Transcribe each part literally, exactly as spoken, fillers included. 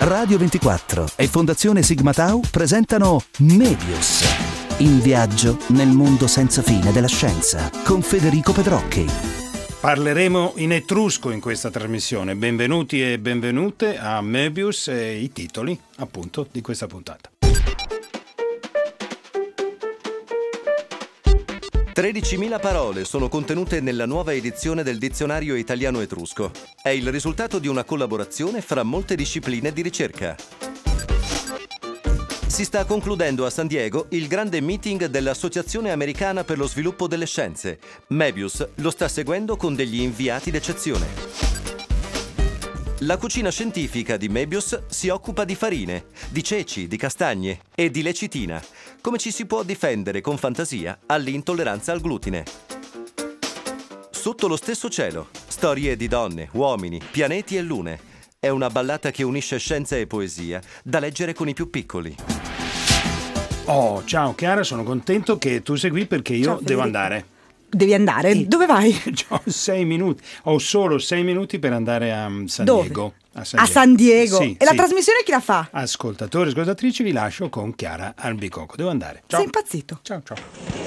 Radio ventiquattro e Fondazione Sigma Tau presentano Mebius, in viaggio nel mondo senza fine della scienza, con Federico Pedrocchi. Parleremo in etrusco in questa trasmissione. Benvenuti e benvenute a Mebius e i titoli, appunto, di questa puntata. tredicimila parole sono contenute nella nuova edizione del dizionario italiano etrusco. È il risultato di una collaborazione fra molte discipline di ricerca. Si sta concludendo a San Diego il grande meeting dell'Associazione Americana per lo Sviluppo delle Scienze. Mebius lo sta seguendo con degli inviati d'eccezione. La cucina scientifica di Mebius si occupa di farine, di ceci, di castagne e di lecitina. Come ci si può difendere con fantasia all'intolleranza al glutine. Sotto lo stesso cielo, storie di donne, uomini, pianeti e lune. È una ballata che unisce scienza e poesia, da leggere con i più piccoli. Oh, ciao Chiara, sono contento che tu sei qui perché io Ciao, devo Federico. andare. Devi andare? Sì. Dove vai? Ho sei minuti, ho solo sei minuti per andare a San Dove? Diego. A San Diego? Sì, e la sì. trasmissione chi la fa? Ascoltatori, ascoltatrici, vi lascio con Chiara Albicocco. Devo andare. Ciao. Sei impazzito? Ciao, ciao.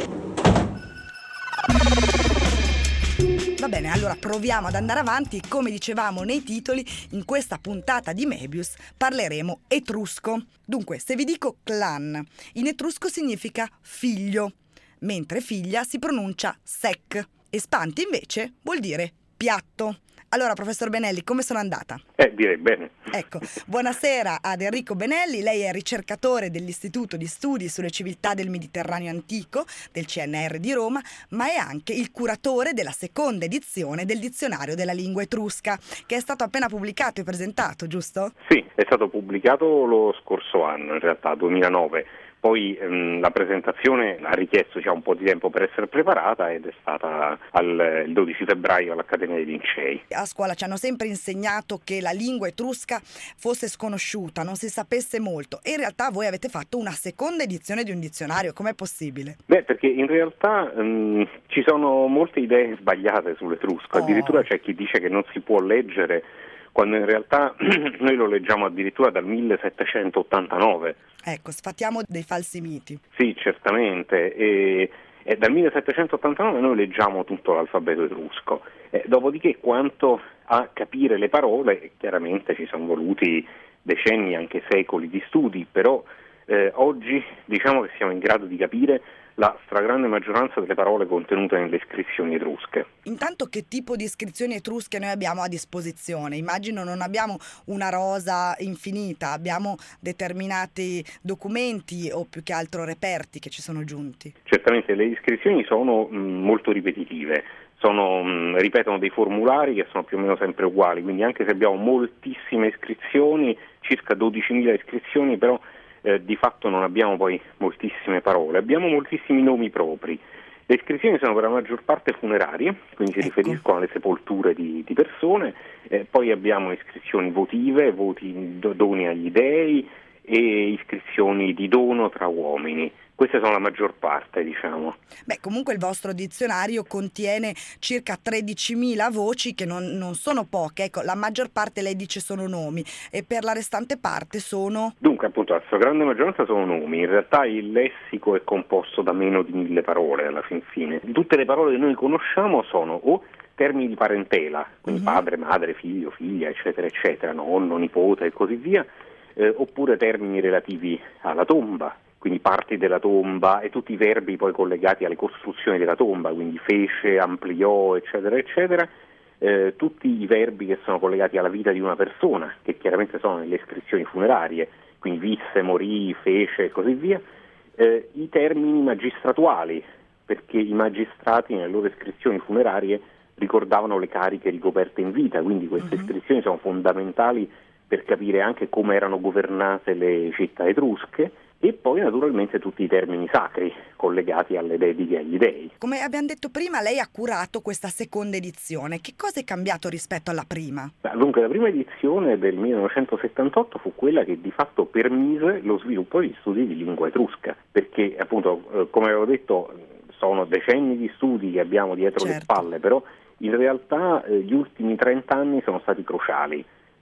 Va bene, allora proviamo ad andare avanti. Come dicevamo nei titoli, in questa puntata di Mebius parleremo etrusco. Dunque, se vi dico clan, in etrusco significa figlio, mentre figlia si pronuncia sec. Espanti invece vuol dire piatto. Allora, professor Benelli, come sono andata? Eh, direi bene. Ecco, buonasera ad Enrico Benelli, lei è ricercatore dell'Istituto di Studi sulle Civiltà del Mediterraneo Antico del C N R di Roma, ma è anche il curatore della seconda edizione del Dizionario della Lingua Etrusca, che è stato appena pubblicato e presentato, giusto? Sì, è stato pubblicato lo scorso anno, in realtà, duemilanove. Poi ehm, la presentazione ha richiesto diciamo, un po' di tempo per essere preparata ed è stata al, il dodici febbraio all'Accademia dei Lincei. A scuola ci hanno sempre insegnato che la lingua etrusca fosse sconosciuta, non si sapesse molto, e in realtà voi avete fatto una seconda edizione di un dizionario. Com'è possibile? Beh, perché in realtà ehm, ci sono molte idee sbagliate sull'etrusco, Oh. addirittura c'è chi dice che non si può leggere, quando in realtà noi lo leggiamo addirittura dal millesettecentottantanove. Ecco, sfattiamo dei falsi miti. Sì, certamente, e, e dal millesettecentottantanove noi leggiamo tutto l'alfabeto etrusco, e dopodiché quanto a capire le parole, chiaramente ci sono voluti decenni, anche secoli di studi, però eh, oggi diciamo che siamo in grado di capire la stragrande maggioranza delle parole contenute nelle iscrizioni etrusche. Intanto, che tipo di iscrizioni etrusche noi abbiamo a disposizione? Immagino non abbiamo una rosa infinita, abbiamo determinati documenti o più che altro reperti che ci sono giunti. Certamente le iscrizioni sono mh, molto ripetitive, sono, mh, ripetono dei formulari che sono più o meno sempre uguali, quindi anche se abbiamo moltissime iscrizioni, circa dodicimila iscrizioni, però Eh, di fatto non abbiamo poi moltissime parole, abbiamo moltissimi nomi propri. Le iscrizioni sono per la maggior parte funerarie, quindi si Ecco. riferiscono alle sepolture di, di persone, eh, poi abbiamo iscrizioni votive, voti do, doni agli dei e iscrizioni di dono tra uomini. Queste sono la maggior parte, diciamo. Beh, comunque il vostro dizionario contiene circa tredicimila voci, che non, non sono poche. Ecco, la maggior parte lei dice sono nomi, e per la restante parte sono... Dunque, appunto, la stragrande maggioranza sono nomi. In realtà il lessico è composto da meno di mille parole alla fin fine. Tutte le parole che noi conosciamo sono o termini di parentela, quindi Mhm. padre, madre, figlio, figlia, eccetera, eccetera, nonno, nipote e così via, eh, oppure termini relativi alla tomba, quindi parti della tomba e tutti i verbi poi collegati alle costruzioni della tomba, quindi fece, ampliò, eccetera, eccetera, eh, tutti i verbi che sono collegati alla vita di una persona, che chiaramente sono nelle iscrizioni funerarie, quindi visse, morì, fece e così via, eh, i termini magistratuali, perché i magistrati nelle loro iscrizioni funerarie ricordavano le cariche ricoperte in vita, quindi queste Mhm. iscrizioni sono fondamentali per capire anche come erano governate le città etrusche, e poi naturalmente tutti i termini sacri collegati alle dediche agli dei. Come abbiamo detto prima, lei ha curato questa seconda edizione. Che cosa è cambiato rispetto alla prima? Dunque, la prima edizione del millenovecentosettantotto fu quella che di fatto permise lo sviluppo di studi di lingua etrusca, perché appunto, eh, come avevo detto, sono decenni di studi che abbiamo dietro Certo. le spalle, però in realtà eh, gli ultimi trenta anni sono stati cruciali.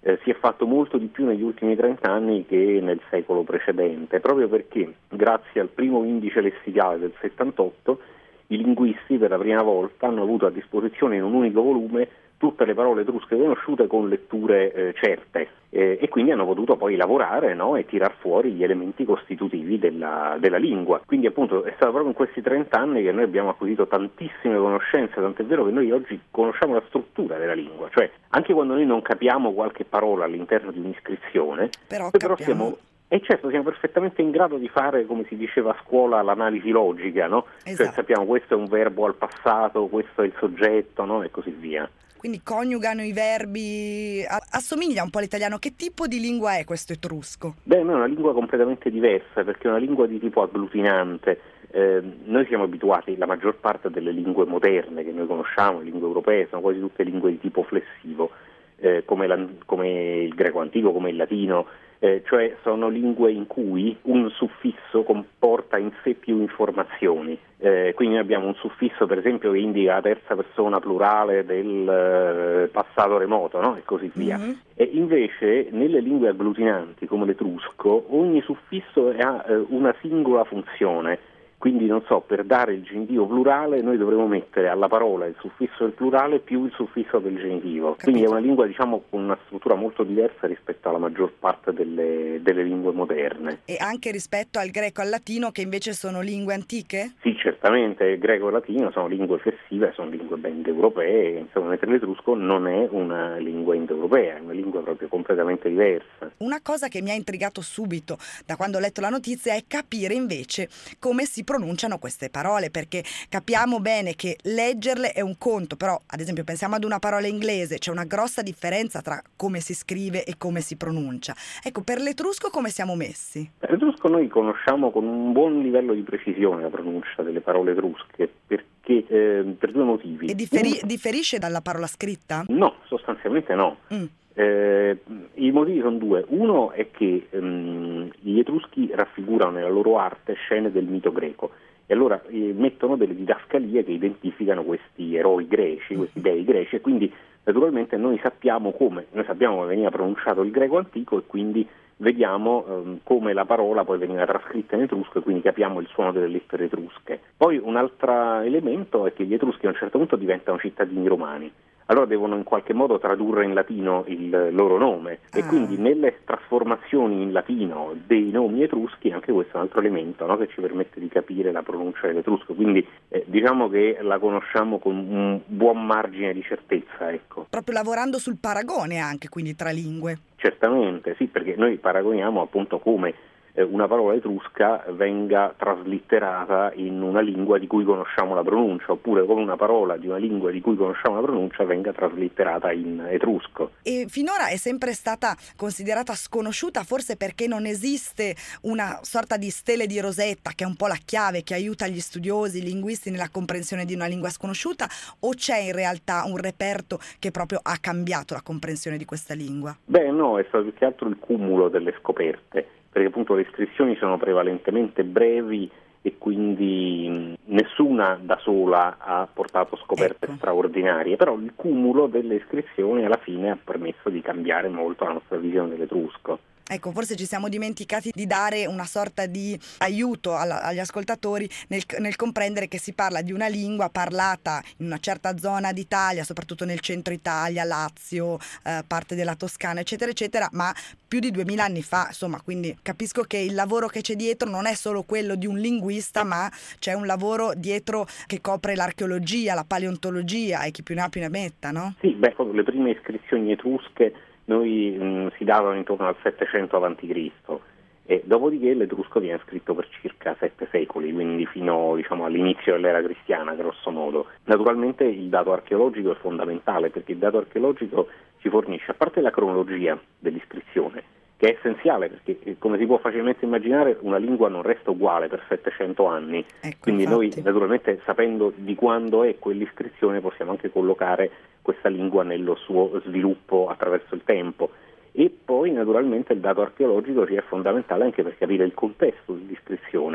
eh, si è fatto molto di più negli ultimi trent'anni che nel secolo precedente, proprio perché grazie al primo indice lessicale del settantotto i linguisti per la prima volta hanno avuto a disposizione in un unico volume tutte le parole etrusche conosciute con letture eh, certe eh, e quindi hanno potuto poi lavorare, no, e tirar fuori gli elementi costitutivi della, della lingua. Quindi appunto è stato proprio in questi trent'anni che noi abbiamo acquisito tantissime conoscenze, tant'è vero che noi oggi conosciamo la struttura della lingua, cioè anche quando noi non capiamo qualche parola all'interno di un'iscrizione, però, però siamo... E certo, siamo perfettamente in grado di fare, come si diceva a scuola, l'analisi logica, no? Esatto. Cioè sappiamo questo è un verbo al passato, questo è il soggetto, no? E così via. Quindi coniugano i verbi, assomiglia un po' all'italiano. Che tipo di lingua è questo etrusco? Beh, è una lingua completamente diversa, perché è una lingua di tipo agglutinante. Eh, noi siamo abituati, la maggior parte delle lingue moderne che noi conosciamo, le lingue europee, sono quasi tutte lingue di tipo flessivo, eh, come, la, come il greco antico, come il latino. Eh, cioè sono lingue in cui un suffisso comporta in sé più informazioni, eh, quindi abbiamo un suffisso per esempio che indica la terza persona plurale del eh, passato remoto, no? E così via. Mm-hmm. E invece nelle lingue agglutinanti come l'etrusco ogni suffisso ha eh, una singola funzione. Quindi, non so, per dare il genitivo plurale noi dovremo mettere alla parola il suffisso del plurale più il suffisso del genitivo. Capito. Quindi è una lingua, diciamo, con una struttura molto diversa rispetto alla maggior parte delle, delle lingue moderne. E anche rispetto al greco e al latino, che invece sono lingue antiche? Sì, certamente, il greco e il latino sono lingue flessive, sono lingue ben indoeuropee, insomma, mentre l'etrusco non è una lingua indoeuropea, è una lingua proprio completamente diversa. Una cosa che mi ha intrigato subito da quando ho letto la notizia è capire invece come si pronunciano queste parole, perché capiamo bene che leggerle è un conto, però ad esempio pensiamo ad una parola inglese, c'è una grossa differenza tra come si scrive e come si pronuncia. Ecco, per l'etrusco come siamo messi? Per l'etrusco noi conosciamo con un buon livello di precisione la pronuncia delle parole etrusche, perché eh, per due motivi. E differi- differisce dalla parola scritta? No, sostanzialmente no. Mm. Eh, I motivi sono due. Uno è che ehm, gli etruschi raffigurano nella loro arte scene del mito greco e allora eh, mettono delle didascalie che identificano questi eroi greci, questi dei greci, e quindi naturalmente noi sappiamo come, noi sappiamo come veniva pronunciato il greco antico e quindi vediamo ehm, come la parola poi veniva trascritta in etrusco e quindi capiamo il suono delle lettere etrusche. Poi un altro elemento è che gli etruschi a un certo punto diventano cittadini romani. Allora devono in qualche modo tradurre in latino il loro nome ah. e quindi nelle trasformazioni in latino dei nomi etruschi anche questo è un altro elemento, no, che ci permette di capire la pronuncia dell'etrusco, quindi eh, diciamo che la conosciamo con un buon margine di certezza, ecco. Proprio lavorando sul paragone anche, quindi tra lingue. Certamente, sì, perché noi paragoniamo appunto come una parola etrusca venga traslitterata in una lingua di cui conosciamo la pronuncia, oppure come una parola di una lingua di cui conosciamo la pronuncia venga traslitterata in etrusco. E finora è sempre stata considerata sconosciuta, forse perché non esiste una sorta di stele di Rosetta che è un po' la chiave che aiuta gli studiosi, i linguisti nella comprensione di una lingua sconosciuta, o c'è in realtà un reperto che proprio ha cambiato la comprensione di questa lingua? Beh no, è stato più che altro il cumulo delle scoperte, perché appunto le iscrizioni sono prevalentemente brevi e quindi mh, nessuna da sola ha portato scoperte ecco. straordinarie, però il cumulo delle iscrizioni alla fine ha permesso di cambiare molto la nostra visione dell'etrusco. Ecco, forse ci siamo dimenticati di dare una sorta di aiuto alla, agli ascoltatori nel, nel comprendere che si parla di una lingua parlata in una certa zona d'Italia, soprattutto nel centro Italia, Lazio, eh, parte della Toscana, eccetera, eccetera, ma più di duemila anni fa, insomma, quindi capisco che il lavoro che c'è dietro non è solo quello di un linguista, ma c'è un lavoro dietro che copre l'archeologia, la paleontologia e chi più ne ha più ne metta, no? Sì, beh, le prime iscrizioni etrusche noi mh, si davano intorno al settecento avanti Cristo e dopodiché l'etrusco viene scritto per circa sette secoli, quindi fino diciamo, all'inizio dell'era cristiana grosso modo. Naturalmente il dato archeologico è fondamentale perché il dato archeologico ci fornisce, a parte la cronologia dell'iscrizione, che è essenziale perché come si può facilmente immaginare una lingua non resta uguale per settecento anni, ecco, quindi infatti. Noi naturalmente sapendo di quando è quell'iscrizione possiamo anche collocare questa lingua nello suo sviluppo attraverso il tempo e poi naturalmente il dato archeologico ci è fondamentale anche per capire il contesto dell'iscrizione,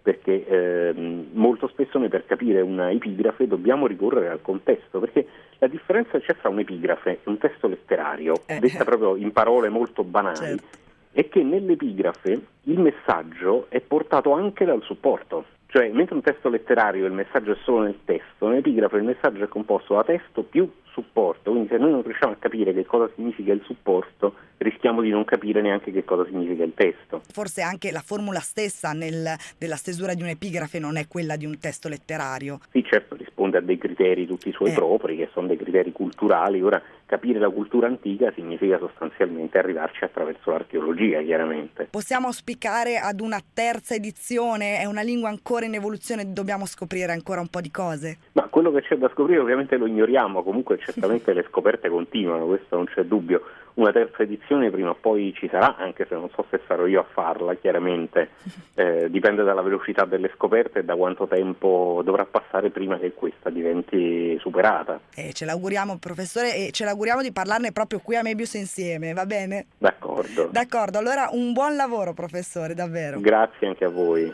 perché eh, molto spesso noi per capire una epigrafe dobbiamo ricorrere al contesto, perché la differenza c'è fra un'epigrafe e un testo letterario, eh. detta proprio in parole molto banali, certo. è che nell'epigrafe il messaggio è portato anche dal supporto. Cioè, mentre un testo letterario il messaggio è solo nel testo, nell'epigrafe il messaggio è composto da testo più supporto, quindi se noi non riusciamo a capire che cosa significa il supporto, rischiamo di non capire neanche che cosa significa il testo. Forse anche la formula stessa nel, della stesura di un'epigrafe non è quella di un testo letterario. Sì, certo, risponde a dei criteri tutti i suoi eh. propri, che sono dei criteri culturali. Ora, capire la cultura antica significa sostanzialmente arrivarci attraverso l'archeologia, chiaramente. Possiamo auspicare ad una terza edizione? È una lingua ancora in evoluzione, dobbiamo scoprire ancora un po' di cose? Ma quello che c'è da scoprire ovviamente lo ignoriamo, comunque certamente le scoperte continuano, questo non c'è dubbio. Una terza edizione prima o poi ci sarà, anche se non so se sarò io a farla, chiaramente eh, dipende dalla velocità delle scoperte e da quanto tempo dovrà passare prima che questa diventi superata. Eh, ce l'auguriamo, professore, e ce l'auguriamo di parlarne proprio qui a Mebius insieme, va bene? D'accordo. D'accordo, allora un buon lavoro, professore, davvero. Grazie anche a voi.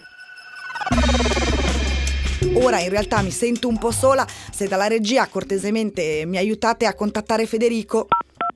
Ora in realtà mi sento un po' sola, se dalla regia cortesemente mi aiutate a contattare Federico.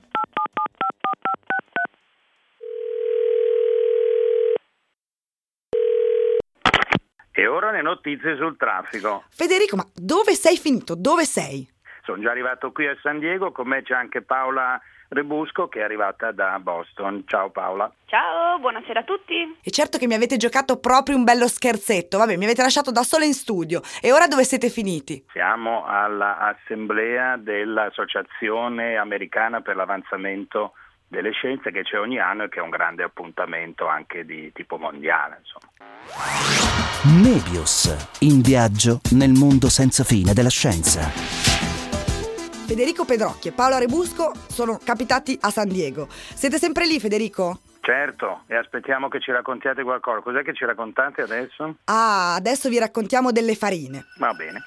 E ora le notizie sul traffico. Federico, ma dove sei finito? Dove sei? Sono già arrivato qui a San Diego, con me c'è anche Paola Rebusco che è arrivata da Boston. Ciao Paola. Ciao, buonasera a tutti. E certo che mi avete giocato proprio un bello scherzetto, vabbè, mi avete lasciato da sola in studio. E ora dove siete finiti? Siamo all'assemblea dell'Associazione Americana per l'Avanzamento delle Scienze che c'è ogni anno e che è un grande appuntamento anche di tipo mondiale, insomma. Mebius, in viaggio nel mondo senza fine della scienza. Federico Pedrocchi e Paola Rebusco sono capitati a San Diego. Siete sempre lì, Federico? Certo, e aspettiamo che ci raccontiate qualcosa. Cos'è che ci raccontate adesso? Ah, adesso vi raccontiamo delle farine. Va bene.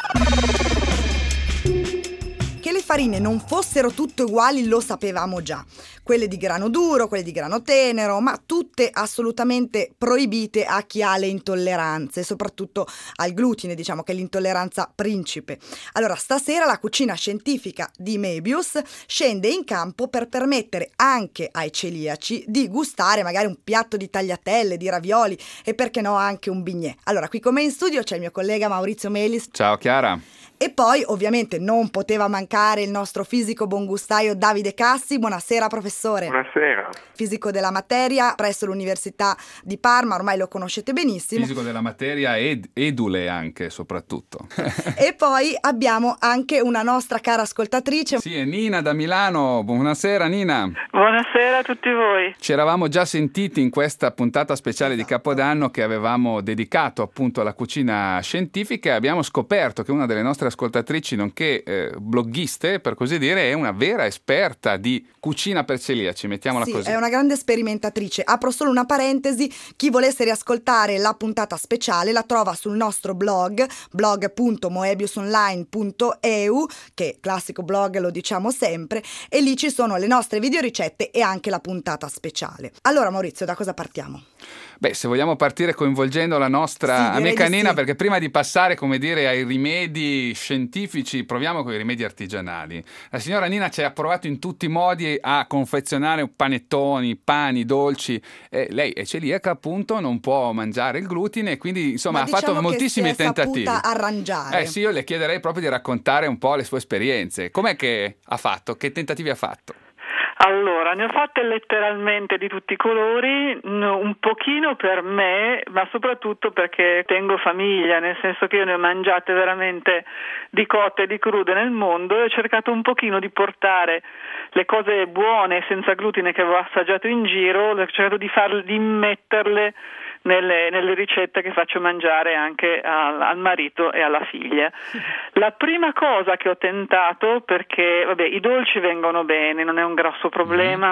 Che le farine non fossero tutte uguali lo sapevamo già. Quelle di grano duro, quelle di grano tenero, ma tutte assolutamente proibite a chi ha le intolleranze, soprattutto al glutine, diciamo che è l'intolleranza principe. Allora, stasera la cucina scientifica di Mebius scende in campo per permettere anche ai celiaci di gustare magari un piatto di tagliatelle, di ravioli e perché no anche un bignè. Allora, qui con me in studio c'è il mio collega Maurizio Melis. Ciao Chiara. E poi ovviamente non poteva mancare il nostro fisico buongustaio Davide Cassi. Buonasera professore. Buonasera. Fisico della materia presso l'Università di Parma, ormai lo conoscete benissimo. Fisico della materia ed edule anche soprattutto. E poi abbiamo anche una nostra cara ascoltatrice. Sì, è Nina da Milano. Buonasera Nina. Buonasera a tutti voi. Ci eravamo già sentiti in questa puntata speciale esatto. di Capodanno che avevamo dedicato appunto alla cucina scientifica e abbiamo scoperto che una delle nostre ascoltatrici, nonché eh, bloggiste, per così dire, è una vera esperta di cucina per celiaci, mettiamola sì, così. È una grande sperimentatrice. Apro solo una parentesi, chi volesse riascoltare la puntata speciale la trova sul nostro blog, blog punto moebiusonline punto e u, che classico blog lo diciamo sempre, e lì ci sono le nostre videoricette e anche la puntata speciale. Allora Maurizio, da cosa partiamo? Beh, se vogliamo partire coinvolgendo la nostra sì, amica Nina, sì. perché prima di passare, come dire, ai rimedi scientifici, proviamo con i rimedi artigianali. La signora Nina ci ha provato in tutti i modi a confezionare panettoni, pani, dolci. Eh, lei è celiaca, appunto, non può mangiare il glutine, quindi insomma Ma ha diciamo fatto moltissimi che si è tentativi. saputa arrangiare. Eh sì, io le chiederei proprio di raccontare un po' le sue esperienze. Com'è che ha fatto? Che tentativi ha fatto? Allora, ne ho fatte letteralmente di tutti i colori, un pochino per me, ma soprattutto perché tengo famiglia, nel senso che io ne ho mangiate veramente di cotte e di crude nel mondo e ho cercato un pochino di portare le cose buone senza glutine che avevo assaggiato in giro, ho cercato di farle, di metterle Nelle, nelle ricette che faccio mangiare anche al, al marito e alla figlia. La prima cosa che ho tentato, perché vabbè i dolci vengono bene, non è un grosso problema,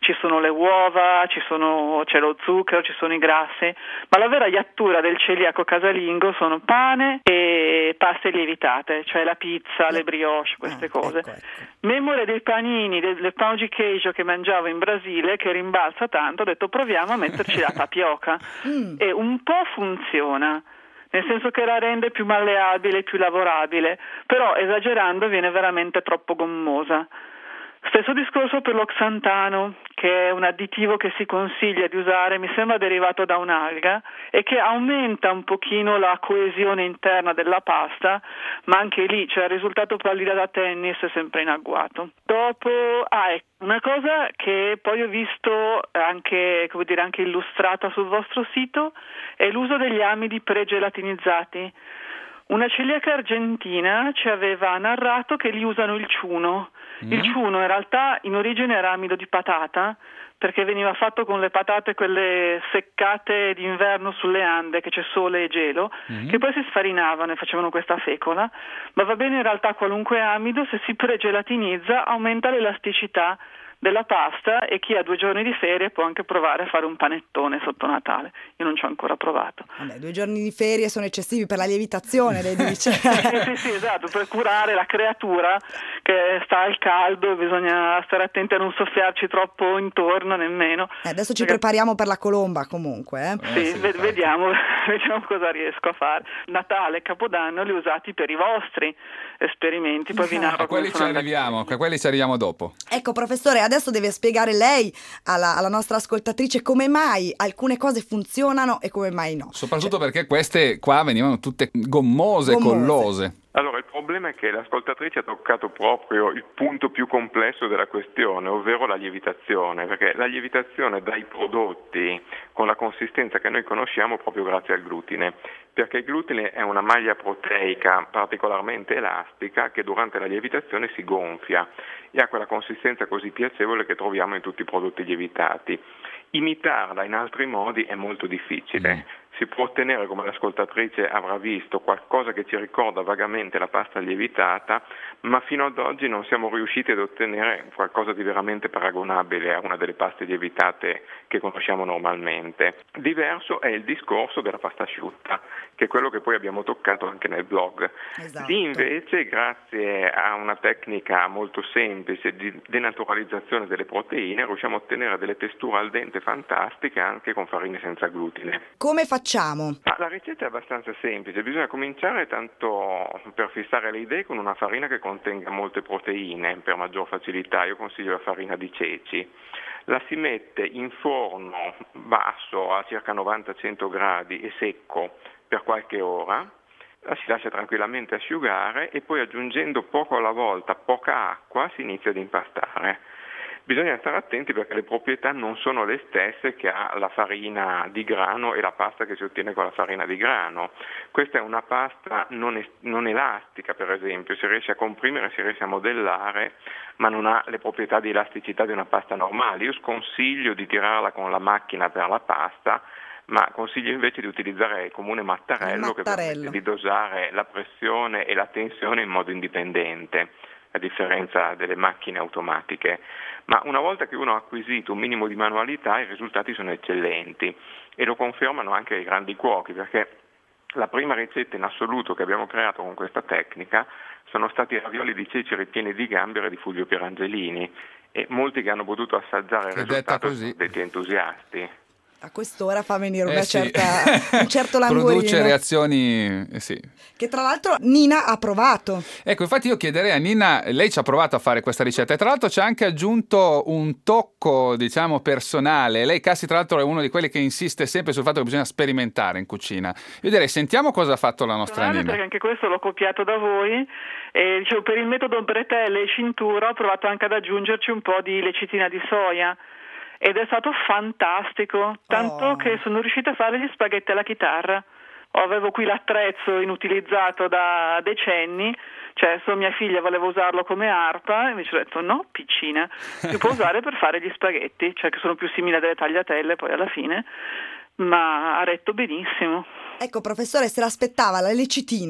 ci sono le uova, ci sono, c'è lo zucchero, ci sono i grassi, ma la vera iattura del celiaco casalingo sono pane e paste lievitate, cioè la pizza, le brioche, queste ah, cose. Ecco, ecco. Memoria dei panini, del, del pão de queijo che mangiavo in Brasile, che rimbalza tanto, ho detto proviamo a metterci la tapioca Mm. e un po' funziona. Nel senso che la rende più malleabile, più lavorabile, però esagerando viene veramente troppo gommosa. Stesso discorso per lo xantano, che è un additivo che si consiglia di usare, mi sembra derivato da un'alga, e che aumenta un pochino la coesione interna della pasta, ma anche lì, cioè il risultato pallida da tennis è sempre in agguato. Dopo, ah, ecco, una cosa che poi ho visto anche, come dire, anche illustrata sul vostro sito, è l'uso degli amidi pregelatinizzati. Una celiaca argentina ci aveva narrato che li usano il ciuno. Mm. Il ciuno in realtà in origine era amido di patata, perché veniva fatto con le patate quelle seccate d'inverno sulle Ande, che c'è sole e gelo, mm. che poi si sfarinavano e facevano questa fecola, ma va bene in realtà qualunque amido, se si pregelatinizza aumenta l'elasticità della pasta e chi ha due giorni di ferie può anche provare a fare un panettone sotto Natale. Io non ci ho ancora provato. Vabbè, due giorni di ferie sono eccessivi per la lievitazione, lei dice. sì, sì, sì, esatto, per curare la creatura che sta al caldo, bisogna stare attenti a non soffiarci troppo intorno nemmeno. Eh, adesso ci Perché... prepariamo per la colomba comunque. Eh? Sì, eh, sì v- vediamo, vediamo cosa riesco a fare. Natale e Capodanno li ho usati per i vostri esperimenti, poi vi narro a quelli ci arriviamo, a quelli ci arriviamo dopo. Ecco professore, adesso deve spiegare lei alla, alla nostra ascoltatrice come mai alcune cose funzionano e come mai no. Soprattutto cioè, perché queste qua venivano tutte gommose, gommose. collose. Allora, il problema è che l'ascoltatrice ha toccato proprio il punto più complesso della questione, ovvero la lievitazione, perché la lievitazione dà i prodotti con la consistenza che noi conosciamo proprio grazie al glutine, perché il glutine è una maglia proteica particolarmente elastica che durante la lievitazione si gonfia e ha quella consistenza così piacevole che troviamo in tutti i prodotti lievitati. Imitarla in altri modi è molto difficile. Mm. Si può ottenere, come l'ascoltatrice avrà visto, qualcosa che ci ricorda vagamente la pasta lievitata, ma fino ad oggi non siamo riusciti ad ottenere qualcosa di veramente paragonabile a una delle paste lievitate che conosciamo normalmente. Diverso è il discorso della pasta asciutta, che è quello che poi abbiamo toccato anche nel blog. Esatto. Lì invece, grazie a una tecnica molto semplice di denaturalizzazione delle proteine, riusciamo a ottenere delle testure al dente fantastiche anche con farine senza glutine. Come facciamo? Ah, la ricetta è abbastanza semplice, bisogna cominciare tanto per fissare le idee con una farina che contenga molte proteine per maggior facilità. Io consiglio la farina di ceci. La si mette in forno basso a circa novanta cento gradi e secco per qualche ora, la si lascia tranquillamente asciugare e poi aggiungendo poco alla volta, poca acqua, si inizia ad impastare. Bisogna stare attenti perché le proprietà non sono le stesse che ha la farina di grano e la pasta che si ottiene con la farina di grano. Questa è una pasta non, es- non elastica, per esempio, si riesce a comprimere, si riesce a modellare, ma non ha le proprietà di elasticità di una pasta normale. Io sconsiglio di tirarla con la macchina per la pasta, ma consiglio invece di utilizzare il comune mattarello, il mattarello. che permette di dosare la pressione e la tensione in modo indipendente, a differenza delle macchine automatiche. Ma una volta che uno ha acquisito un minimo di manualità, i risultati sono eccellenti e lo confermano anche i grandi cuochi, perché la prima ricetta in assoluto che abbiamo creato con questa tecnica sono stati i ravioli di ceci ripieni di gamberi di Fulvio Pirangelini e molti che hanno potuto assaggiare il risultato sono detti entusiasti. A quest'ora fa venire eh una sì. certa, un certo languorino. Produce reazioni, eh sì. Che tra l'altro Nina ha provato. Ecco, infatti io chiederei a Nina, lei ci ha provato a fare questa ricetta e tra l'altro ci ha anche aggiunto un tocco, diciamo, personale. Lei, Cassi, tra l'altro è uno di quelli che insiste sempre sul fatto che bisogna sperimentare in cucina. Io direi, sentiamo cosa ha fatto la nostra Nina. Perché anche questo l'ho copiato da voi. E, dicevo, per il metodo bretelle e cintura ho provato anche ad aggiungerci un po' di lecitina di soia. Ed è stato fantastico, tanto oh. che sono riuscita a fare gli spaghetti alla chitarra. Avevo qui l'attrezzo inutilizzato da decenni, cioè solo mia figlia voleva usarlo come arpa, invece ho detto no, piccina, si può usare per fare gli spaghetti, cioè che sono più simili a delle tagliatelle poi alla fine, ma ha retto benissimo. Ecco professore, se l'aspettava la lecitina.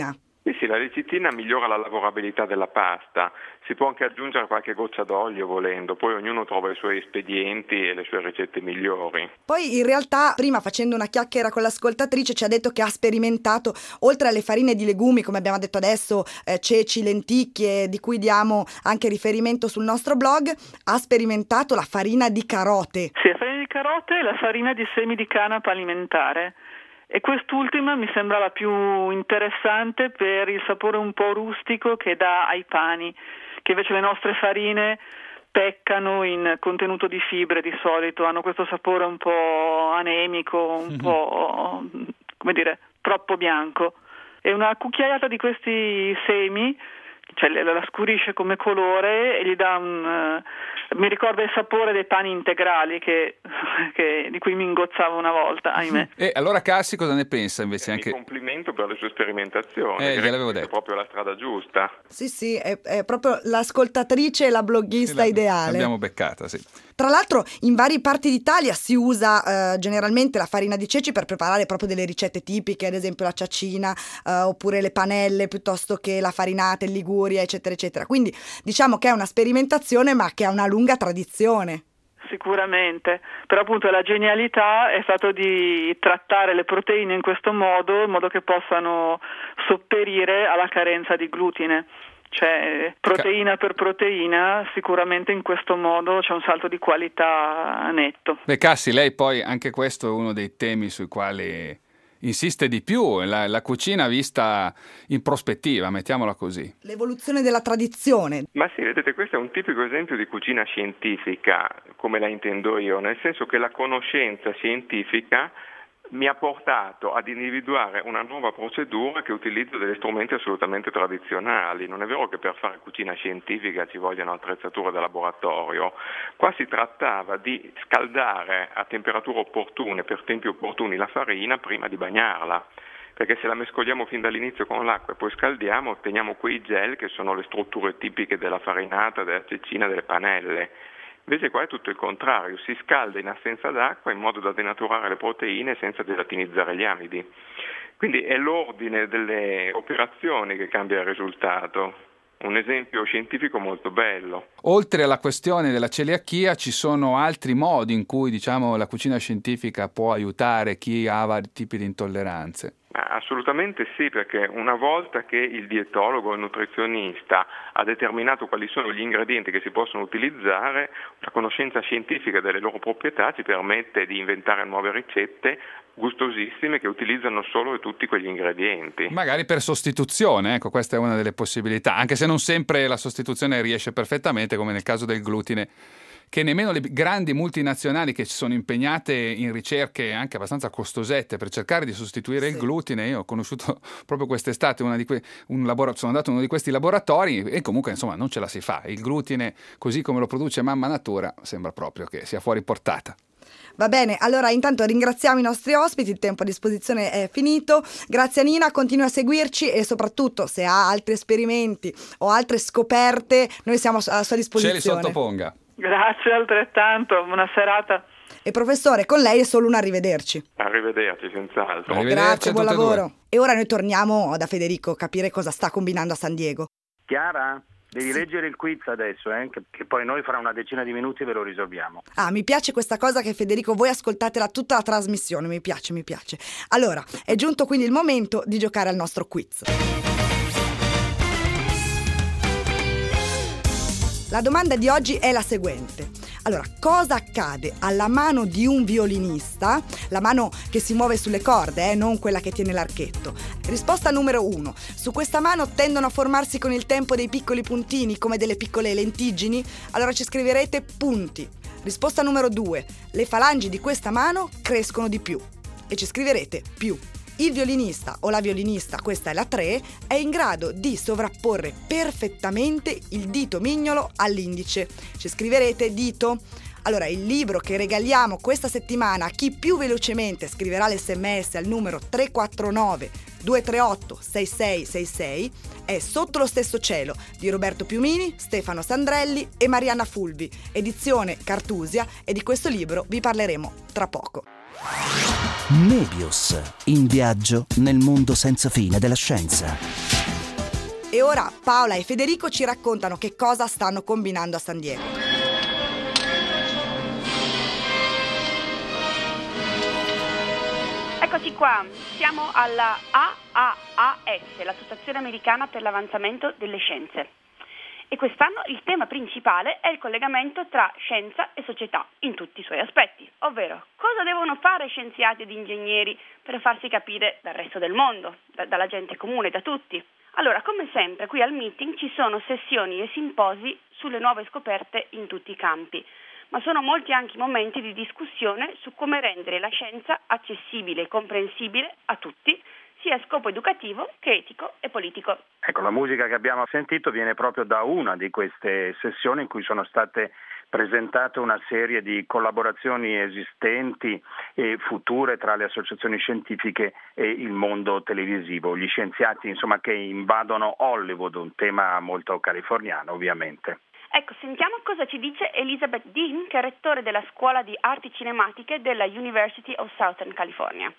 Sì, sì, la lecitina migliora la lavorabilità della pasta, si può anche aggiungere qualche goccia d'olio volendo, poi ognuno trova i suoi espedienti e le sue ricette migliori. Poi in realtà prima, facendo una chiacchiera con l'ascoltatrice, ci ha detto che ha sperimentato, oltre alle farine di legumi, come abbiamo detto adesso, eh, ceci, lenticchie, di cui diamo anche riferimento sul nostro blog, ha sperimentato la farina di carote. Sì, la farina di carote e la farina di semi di canapa alimentare. E quest'ultima mi sembra la più interessante per il sapore un po' rustico che dà ai pani, che invece le nostre farine peccano in contenuto di fibre di solito, hanno questo sapore un po' anemico, un mm-hmm. po', come dire, troppo bianco. E una cucchiaiata di questi semi, cioè la scurisce come colore e gli dà un... Uh, mi ricorda il sapore dei pani integrali che, che, di cui mi ingozzavo una volta, ahimè. E allora Cassi cosa ne pensa invece? Anche... Mi complimento per le sue sperimentazioni, eh, gliel'avevo detto. È proprio la strada giusta. Sì, sì, è, è proprio l'ascoltatrice e la bloggista sì, ideale. L'abbiamo beccata, sì. Tra l'altro in varie parti d'Italia si usa eh, generalmente la farina di ceci per preparare proprio delle ricette tipiche, ad esempio la ciacina eh, oppure le panelle, piuttosto che la farinata in Liguria, eccetera, eccetera. Quindi diciamo che è una sperimentazione ma che ha una lunga tradizione. Sicuramente, però appunto la genialità è stato di trattare le proteine in questo modo, in modo che possano sopperire alla carenza di glutine. Cioè proteina per proteina, sicuramente in questo modo c'è un salto di qualità netto. Beh, Cassi, lei poi anche questo è uno dei temi sui quali insiste di più, la, la cucina vista in prospettiva, mettiamola così. L'evoluzione della tradizione. Ma sì, vedete, questo è un tipico esempio di cucina scientifica, come la intendo io, nel senso che la conoscenza scientifica mi ha portato ad individuare una nuova procedura che utilizza degli strumenti assolutamente tradizionali. Non è vero che per fare cucina scientifica ci vogliano attrezzature da laboratorio. Qua si trattava di scaldare a temperature opportune, per tempi opportuni, la farina prima di bagnarla. Perché se la mescoliamo fin dall'inizio con l'acqua e poi scaldiamo, otteniamo quei gel che sono le strutture tipiche della farinata, della cecina, delle panelle. Invece qua è tutto il contrario, si scalda in assenza d'acqua in modo da denaturare le proteine senza gelatinizzare gli amidi. Quindi è l'ordine delle operazioni che cambia il risultato. Un esempio scientifico molto bello. Oltre alla questione della celiachia ci sono altri modi in cui, diciamo, la cucina scientifica può aiutare chi ha vari tipi di intolleranze? Assolutamente sì, perché una volta che il dietologo o il nutrizionista ha determinato quali sono gli ingredienti che si possono utilizzare, la conoscenza scientifica delle loro proprietà ci permette di inventare nuove ricette gustosissime che utilizzano solo e tutti quegli ingredienti. Magari per sostituzione, ecco, questa è una delle possibilità, anche se non sempre la sostituzione riesce perfettamente, come nel caso del glutine, che nemmeno le grandi multinazionali che si sono impegnate in ricerche anche abbastanza costosette per cercare di sostituire sì. il glutine. Io ho conosciuto proprio quest'estate una di que- un labora- sono andato in uno di questi laboratori e comunque insomma non ce la si fa. Il glutine, così come lo produce mamma natura, sembra proprio che sia fuori portata. Va bene, allora intanto ringraziamo i nostri ospiti, il tempo a disposizione è finito. Grazie a Nina, continua a seguirci e soprattutto se ha altri esperimenti o altre scoperte noi siamo a sua disposizione. Ce li sottoponga. Grazie altrettanto, buona serata. E professore, con lei è solo un arrivederci. Arrivederci, senz'altro. Arrivederci. Grazie, buon lavoro. E ora noi torniamo da Federico a capire cosa sta combinando a San Diego. Chiara? Devi sì. leggere il quiz adesso, eh? che, che poi noi fra una decina di minuti ve lo risolviamo. Ah, mi piace questa cosa che Federico, voi ascoltatela tutta la trasmissione, mi piace, mi piace. Allora, è giunto quindi il momento di giocare al nostro quiz. La domanda di oggi è la seguente. Allora, cosa accade alla mano di un violinista, la mano che si muove sulle corde, eh, non quella che tiene l'archetto? Risposta numero uno. Su questa mano tendono a formarsi con il tempo dei piccoli puntini, come delle piccole lentiggini? Allora ci scriverete punti. Risposta numero due. Le falangi di questa mano crescono di più. E ci scriverete più. Il violinista o la violinista, questa è la tre, è in grado di sovrapporre perfettamente il dito mignolo all'indice. Ci scriverete dito. Allora, il libro che regaliamo questa settimana a chi più velocemente scriverà l'esse emme esse al numero tre quattro nove due tre otto sei sei sei sei è Sotto lo stesso cielo di Roberto Piumini, Stefano Sandrelli e Marianna Fulvi, edizione Cartusia, e di questo libro vi parleremo tra poco. Mebius, in viaggio nel mondo senza fine della scienza. E ora Paola e Federico ci raccontano che cosa stanno combinando a San Diego. Eccoci qua, siamo alla A A A S, l'Associazione Americana per l'Avanzamento delle Scienze. E quest'anno il tema principale è il collegamento tra scienza e società in tutti i suoi aspetti, ovvero cosa devono fare scienziati ed ingegneri per farsi capire dal resto del mondo, da, dalla gente comune, da tutti. Allora, come sempre, qui al meeting ci sono sessioni e simposi sulle nuove scoperte in tutti i campi, ma sono molti anche i momenti di discussione su come rendere la scienza accessibile e comprensibile a tutti, sia a scopo educativo che etico e politico. Ecco, la musica che abbiamo sentito viene proprio da una di queste sessioni in cui sono state presentate una serie di collaborazioni esistenti e future tra le associazioni scientifiche e il mondo televisivo. Gli scienziati, insomma, che invadono Hollywood, un tema molto californiano, ovviamente. Ecco, sentiamo cosa ci dice Elizabeth Dean, che è rettore della Scuola di Arti Cinematiche della University of Southern California.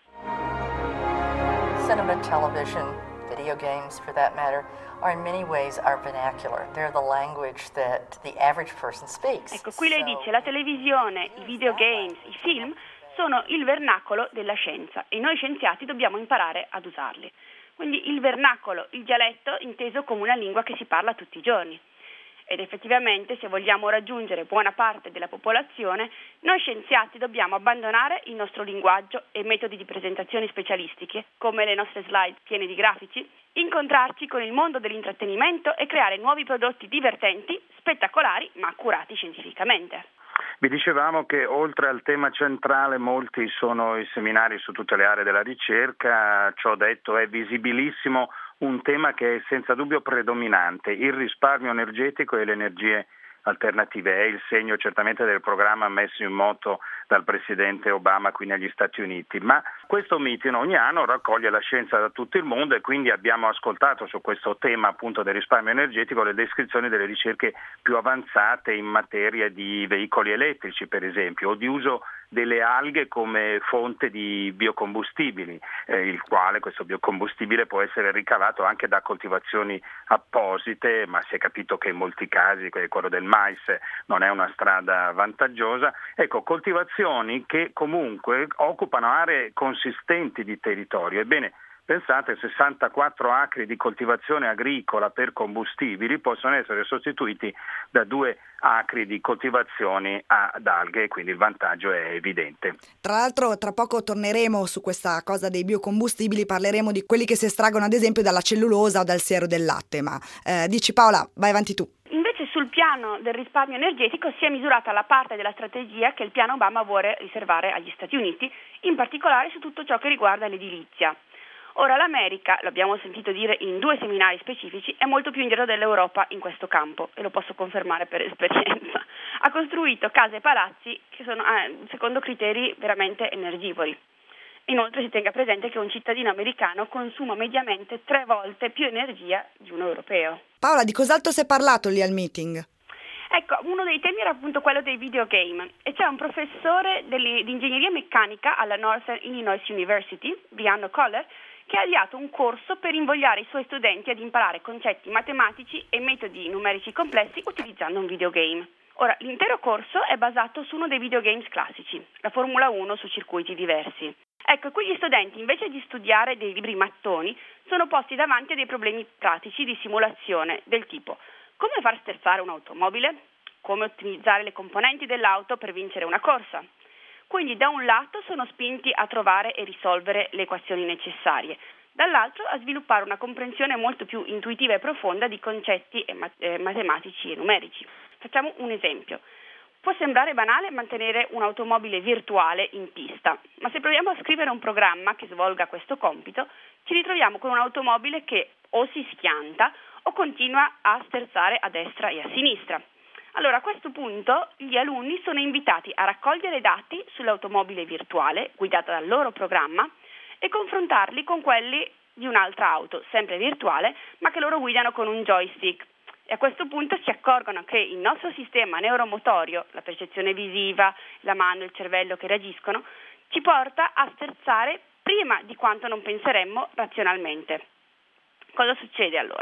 Cinema, television, video games for that matter, are in many ways our vernacular. They're the language that the average person speaks. Ecco, qui lei dice la televisione, i videogames, i film sono il vernacolo della scienza e noi scienziati dobbiamo imparare ad usarli. Quindi il vernacolo, il dialetto inteso come una lingua che si parla tutti i giorni. Ed effettivamente, se vogliamo raggiungere buona parte della popolazione, noi scienziati dobbiamo abbandonare il nostro linguaggio e metodi di presentazione specialistiche, come le nostre slide piene di grafici, incontrarci con il mondo dell'intrattenimento e creare nuovi prodotti divertenti, spettacolari, ma accurati scientificamente. Vi dicevamo che oltre al tema centrale molti sono i seminari su tutte le aree della ricerca. Ciò detto, è visibilissimo un tema che è senza dubbio predominante, il risparmio energetico e le energie alternative. È il segno certamente del programma messo in moto dal presidente Obama qui negli Stati Uniti, ma questo meeting ogni anno raccoglie la scienza da tutto il mondo e quindi abbiamo ascoltato su questo tema appunto del risparmio energetico le descrizioni delle ricerche più avanzate in materia di veicoli elettrici, per esempio, o di uso delle alghe come fonte di biocombustibili, eh, il quale questo biocombustibile può essere ricavato anche da coltivazioni apposite, ma si è capito che in molti casi quello del mais non è una strada vantaggiosa. Ecco, coltivazioni che comunque occupano aree consistenti di territorio. Ebbene, pensate, sessantaquattro acri di coltivazione agricola per combustibili possono essere sostituiti da due acri di coltivazioni ad alghe, quindi il vantaggio è evidente. Tra l'altro tra poco torneremo su questa cosa dei biocombustibili, parleremo di quelli che si estraggono ad esempio dalla cellulosa o dal siero del latte, ma eh, dici Paola, vai avanti tu. Invece sul piano del risparmio energetico si è misurata la parte della strategia che il piano Obama vuole riservare agli Stati Uniti, in particolare su tutto ciò che riguarda l'edilizia. Ora l'America, l'abbiamo sentito dire in due seminari specifici, è molto più indietro dell'Europa in questo campo, e lo posso confermare per esperienza. Ha costruito case e palazzi che sono, eh, secondo criteri veramente energivori. Inoltre si tenga presente che un cittadino americano consuma mediamente tre volte più energia di un europeo. Paola, di cos'altro si è parlato lì al meeting? Ecco, uno dei temi era appunto quello dei videogame e c'è un professore delle, di ingegneria meccanica alla Northern Illinois University, Brianna Coller, che ha avviato un corso per invogliare i suoi studenti ad imparare concetti matematici e metodi numerici complessi utilizzando un videogame. Ora, l'intero corso è basato su uno dei videogames classici, la Formula uno su circuiti diversi. Ecco, qui gli studenti, invece di studiare dei libri mattoni, sono posti davanti a dei problemi pratici di simulazione del tipo: come far sterzare un'automobile? Come ottimizzare le componenti dell'auto per vincere una corsa? Quindi da un lato sono spinti a trovare e risolvere le equazioni necessarie, dall'altro a sviluppare una comprensione molto più intuitiva e profonda di concetti e mat- eh, matematici e numerici. Facciamo un esempio. Può sembrare banale mantenere un'automobile virtuale in pista, ma se proviamo a scrivere un programma che svolga questo compito, ci ritroviamo con un'automobile che o si schianta o continua a sterzare a destra e a sinistra. Allora, a questo punto gli alunni sono invitati a raccogliere dati sull'automobile virtuale guidata dal loro programma e confrontarli con quelli di un'altra auto, sempre virtuale, ma che loro guidano con un joystick. E a questo punto si accorgono che il nostro sistema neuromotorio, la percezione visiva, la mano e il cervello che reagiscono, ci porta a sterzare prima di quanto non penseremmo razionalmente. Cosa succede allora?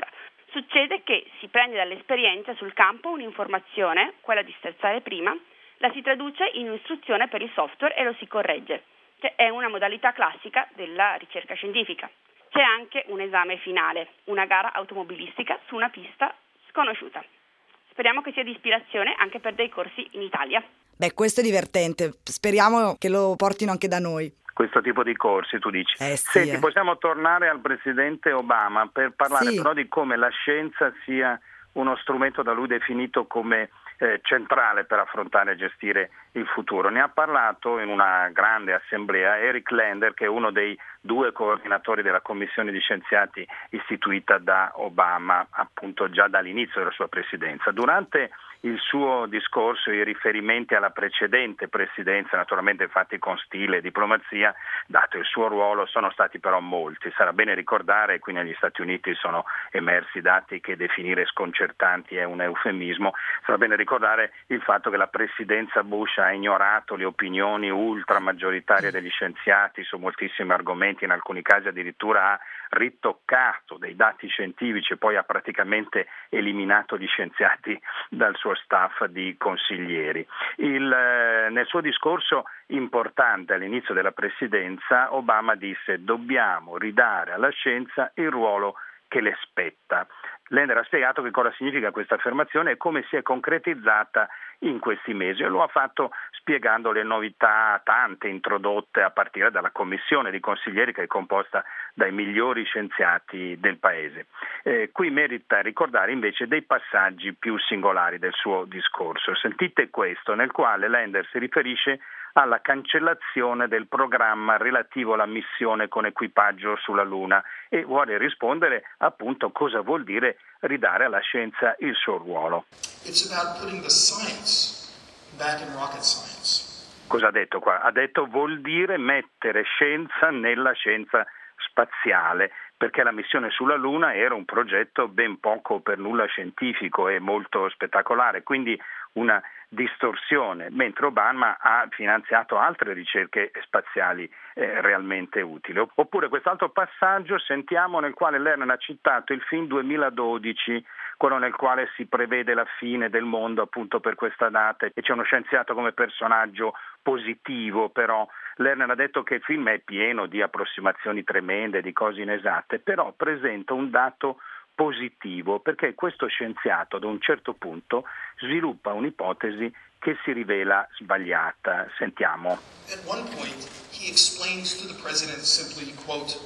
Succede che si prende dall'esperienza sul campo un'informazione, quella di sterzare prima, la si traduce in un'istruzione per il software e lo si corregge. Cioè, è una modalità classica della ricerca scientifica. C'è anche un esame finale, una gara automobilistica su una pista sconosciuta. Speriamo che sia di ispirazione anche per dei corsi in Italia. Beh, questo è divertente. Speriamo che lo portino anche da noi. Questo tipo di corsi, tu dici. Eh sì, Senti, eh. possiamo tornare al presidente Obama per parlare Sì. però di come la scienza sia uno strumento da lui definito come eh, centrale per affrontare e gestire il futuro. Ne ha parlato in una grande assemblea Eric Lander, che è uno dei due coordinatori della commissione di scienziati istituita da Obama, appunto già dall'inizio della sua presidenza. Durante il suo discorso i riferimenti alla precedente presidenza, naturalmente fatti con stile e diplomazia, dato il suo ruolo, sono stati però molti. Sarà bene ricordare, qui negli Stati Uniti sono emersi dati che definire sconcertanti è un eufemismo, sarà bene ricordare il fatto che la presidenza Bush ha ignorato le opinioni ultramaggioritarie degli scienziati su moltissimi argomenti, in alcuni casi addirittura ha ritoccato dei dati scientifici e poi ha praticamente eliminato gli scienziati dal suo staff di consiglieri. Il, eh, nel suo discorso importante all'inizio della presidenza Obama disse: dobbiamo ridare alla scienza il ruolo che le spetta. Lander ha spiegato che cosa significa questa affermazione e come si è concretizzata in questi mesi, e lo ha fatto spiegando le novità tante introdotte a partire dalla commissione di consiglieri che è composta dai migliori scienziati del paese. Eh, qui merita ricordare invece dei passaggi più singolari del suo discorso. Sentite questo, nel quale Lander si riferisce alla cancellazione del programma relativo alla missione con equipaggio sulla Luna e vuole rispondere appunto cosa vuol dire ridare alla scienza il suo ruolo. It's about putting the science back in rocket science. Cosa ha detto qua? Ha detto vuol dire mettere scienza nella scienza spaziale, perché la missione sulla Luna era un progetto ben poco per nulla scientifico e molto spettacolare, quindi una distorsione, mentre Obama ha finanziato altre ricerche spaziali eh, realmente utili. Oppure quest'altro passaggio sentiamo nel quale Lerner ha citato il film duemiladodici, quello nel quale si prevede la fine del mondo appunto per questa data e c'è uno scienziato come personaggio positivo, però Lerner ha detto che il film è pieno di approssimazioni tremende, di cose inesatte, però presenta un dato positivo, perché questo scienziato ad un certo punto sviluppa un'ipotesi che si rivela sbagliata. Sentiamo. At one point, he explains to the president simply, quote,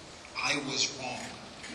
I was wrong.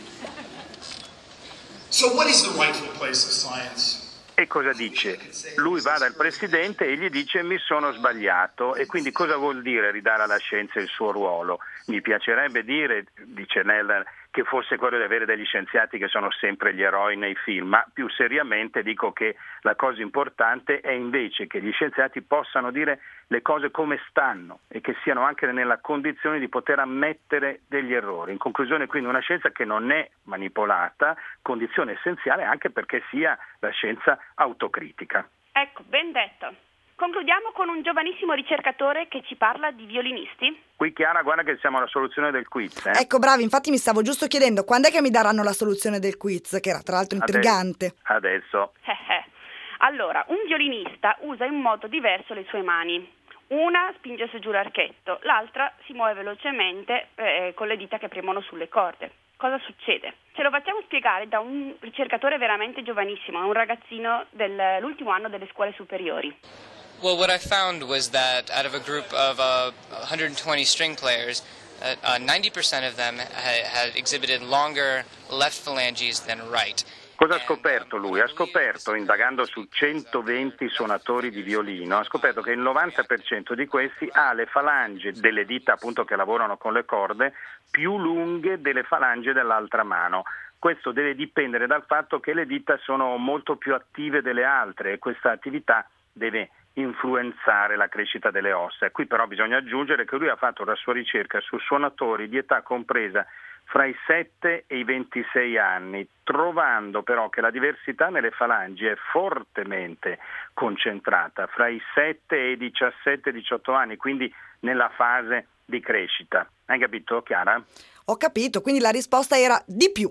So what is the rightful place of science? E cosa dice? Lui va dal presidente e gli dice mi sono sbagliato, e quindi cosa vuol dire ridare alla scienza il suo ruolo? Mi piacerebbe dire, dice Lander, che fosse quello di avere degli scienziati che sono sempre gli eroi nei film, ma più seriamente dico che la cosa importante è invece che gli scienziati possano dire le cose come stanno e che siano anche nella condizione di poter ammettere degli errori. In conclusione, quindi, una scienza che non è manipolata, condizione essenziale anche perché sia la scienza autocritica. Ecco, ben detto. Concludiamo con un giovanissimo ricercatore che ci parla di violinisti. Qui Chiara, guarda che siamo alla soluzione del quiz. Eh? Ecco, bravi, infatti mi stavo giusto chiedendo quando è che mi daranno la soluzione del quiz, che era tra l'altro intrigante. Adesso. adesso. Allora, un violinista usa in modo diverso le sue mani. Una spinge su giù l'archetto, l'altra si muove velocemente eh, con le dita che premono sulle corde. Cosa succede? Ce lo facciamo spiegare da un ricercatore veramente giovanissimo, un ragazzino dell'ultimo anno delle scuole superiori. Well, what I found was that out of a group of uh, one hundred twenty string players, uh, uh, ninety percent of them had, had exhibited longer left phalanges than right. Cosa ha scoperto lui? Ha scoperto, indagando su centoventi suonatori di violino, ha scoperto che il novanta per cento di questi ha le falange delle dita appunto che lavorano con le corde più lunghe delle falange dell'altra mano. Questo deve dipendere dal fatto che le dita sono molto più attive delle altre e questa attività deve influenzare la crescita delle ossa. Qui però bisogna aggiungere che lui ha fatto la sua ricerca su suonatori di età compresa fra i sette e i ventisei anni, trovando però che la diversità nelle falangi è fortemente concentrata fra i sette e i diciassette diciotto anni, quindi nella fase di crescita. Hai capito, Chiara? Ho capito, quindi la risposta era di più.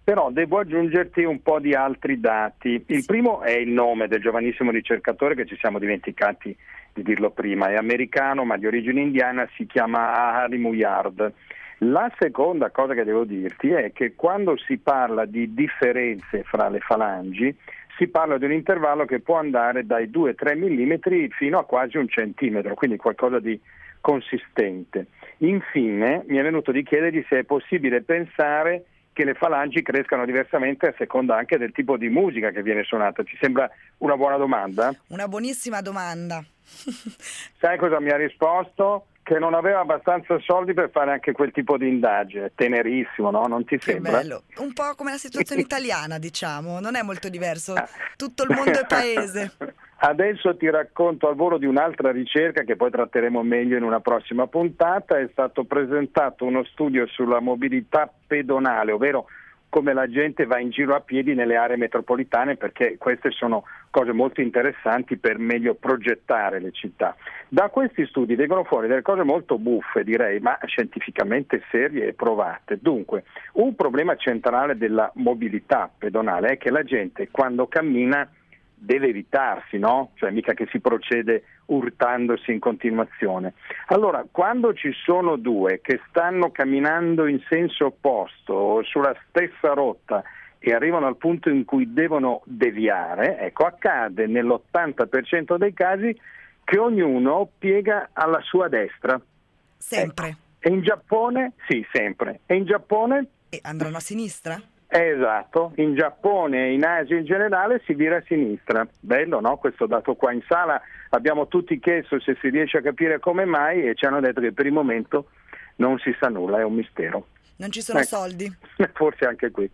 però devo aggiungerti un po' di altri dati. Il primo è il nome del giovanissimo ricercatore, che ci siamo dimenticati di dirlo prima, è americano ma di origine indiana, si chiama Hari Muyard. La seconda cosa che devo dirti è che quando si parla di differenze fra le falangi si parla di un intervallo che può andare dai due tre millimetri fino a quasi un centimetro, quindi qualcosa di consistente. Infine mi è venuto di chiedergli se è possibile pensare che le falangi crescano diversamente a seconda anche del tipo di musica che viene suonata. Ti sembra una buona domanda? Una buonissima domanda. Sai cosa mi ha risposto? Che non aveva abbastanza soldi per fare anche quel tipo di indagine. Tenerissimo, no? Non ti Che sembra? bello. Un po' come la situazione italiana, diciamo, non è molto diverso. Tutto il mondo è paese. Adesso ti racconto al volo di un'altra ricerca che poi tratteremo meglio in una prossima puntata. È stato presentato uno studio sulla mobilità pedonale, ovvero come la gente va in giro a piedi nelle aree metropolitane, perché queste sono cose molto interessanti per meglio progettare le città. Da questi studi vengono fuori delle cose molto buffe, direi, ma scientificamente serie e provate. Dunque, un problema centrale della mobilità pedonale è che la gente quando cammina deve evitarsi, no? Cioè mica che si procede urtandosi in continuazione. Allora, quando ci sono due che stanno camminando in senso opposto o sulla stessa rotta e arrivano al punto in cui devono deviare, ecco, accade nell'ottanta per cento dei casi che ognuno piega alla sua destra. Sempre. Ecco. E in Giappone? Sì, sempre. E in Giappone? E andranno a sinistra? Esatto, in Giappone e in Asia in generale si vira a sinistra. Bello, no? Questo dato qua in sala abbiamo tutti chiesto se si riesce a capire come mai e ci hanno detto che per il momento non si sa nulla, è un mistero. Non ci sono ecco. soldi? Forse anche qui.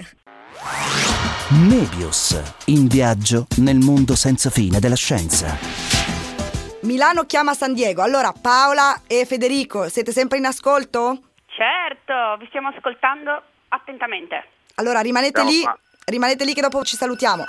Mebius, in viaggio nel mondo senza fine della scienza. Milano chiama San Diego. Allora, Paola e Federico, siete sempre in ascolto? Certo, vi stiamo ascoltando attentamente. Allora rimanete Siamo lì, qua. rimanete lì che dopo ci salutiamo.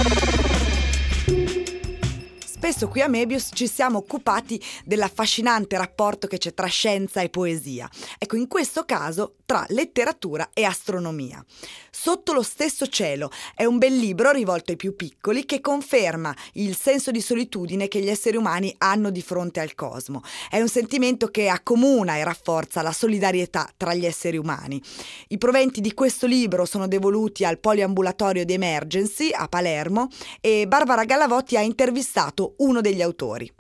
Spesso qui a Mebius ci siamo occupati dell'affascinante rapporto che c'è tra scienza e poesia. Ecco, in questo caso tra letteratura e astronomia. Sotto lo stesso cielo è un bel libro rivolto ai più piccoli che conferma il senso di solitudine che gli esseri umani hanno di fronte al cosmo. È un sentimento che accomuna e rafforza la solidarietà tra gli esseri umani. I proventi di questo libro sono devoluti al poliambulatorio di Emergency a Palermo e Barbara Gallavotti ha intervistato uno degli autori.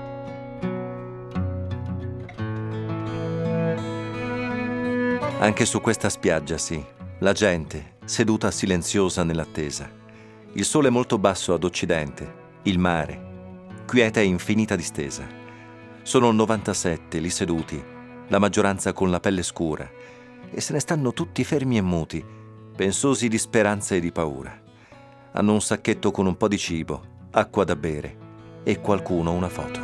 Anche su questa spiaggia, sì, la gente, seduta silenziosa nell'attesa. Il sole molto basso ad occidente, il mare, quieta e infinita distesa. Sono novantasette lì seduti, la maggioranza con la pelle scura, e se ne stanno tutti fermi e muti, pensosi di speranza e di paura. Hanno un sacchetto con un po' di cibo, acqua da bere e qualcuno una foto.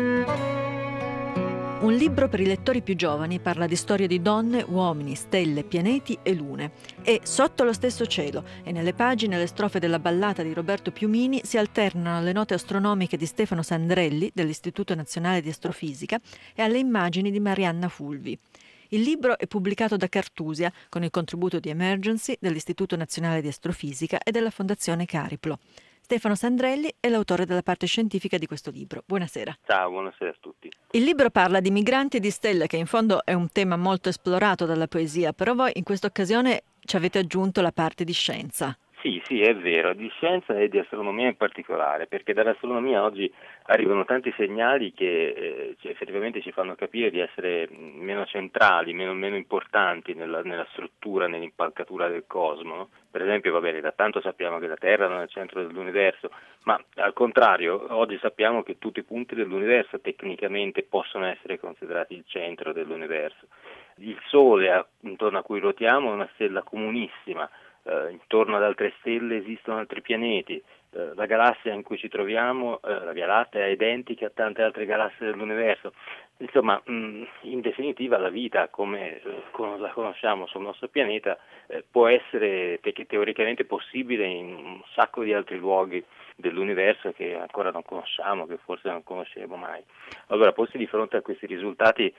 Un libro per i lettori più giovani parla di storie di donne, uomini, stelle, pianeti e lune. È Sotto lo stesso cielo e nelle pagine le strofe della ballata di Roberto Piumini si alternano alle note astronomiche di Stefano Sandrelli dell'Istituto Nazionale di Astrofisica e alle immagini di Marianna Fulvi. Il libro è pubblicato da Cartusia con il contributo di Emergency dell'Istituto Nazionale di Astrofisica e della Fondazione Cariplo. Stefano Sandrelli è l'autore della parte scientifica di questo libro. Buonasera. Ciao, buonasera a tutti. Il libro parla di migranti e di stelle, che in fondo è un tema molto esplorato dalla poesia, però voi in questa occasione ci avete aggiunto la parte di scienza. Sì, sì, è vero, di scienza e di astronomia in particolare, perché dall'astronomia oggi arrivano tanti segnali che eh, effettivamente ci fanno capire di essere meno centrali, meno, meno importanti nella, nella struttura, nell'impalcatura del cosmo. No? Per esempio, va bene, da tanto sappiamo che la Terra non è il centro dell'universo, ma al contrario, oggi sappiamo che tutti i punti dell'universo tecnicamente possono essere considerati il centro dell'universo. Il Sole, intorno a cui ruotiamo, è una stella comunissima. Uh, intorno ad altre stelle esistono altri pianeti, uh, la galassia in cui ci troviamo, uh, la Via Lattea, è identica a tante altre galassie dell'universo. Insomma, mh, in definitiva la vita come uh, la conosciamo sul nostro pianeta uh, può essere te- teoricamente possibile in un sacco di altri luoghi dell'universo che ancora non conosciamo, che forse non conosceremo mai. Allora, posti di fronte a questi risultati